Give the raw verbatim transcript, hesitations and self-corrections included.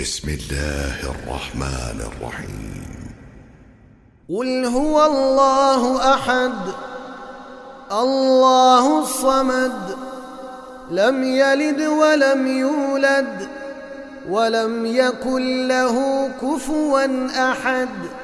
بسم الله الرحمن الرحيم. قل هو الله أحد الله الصمد لم يلد ولم يولد ولم يكن له كفوا أحد.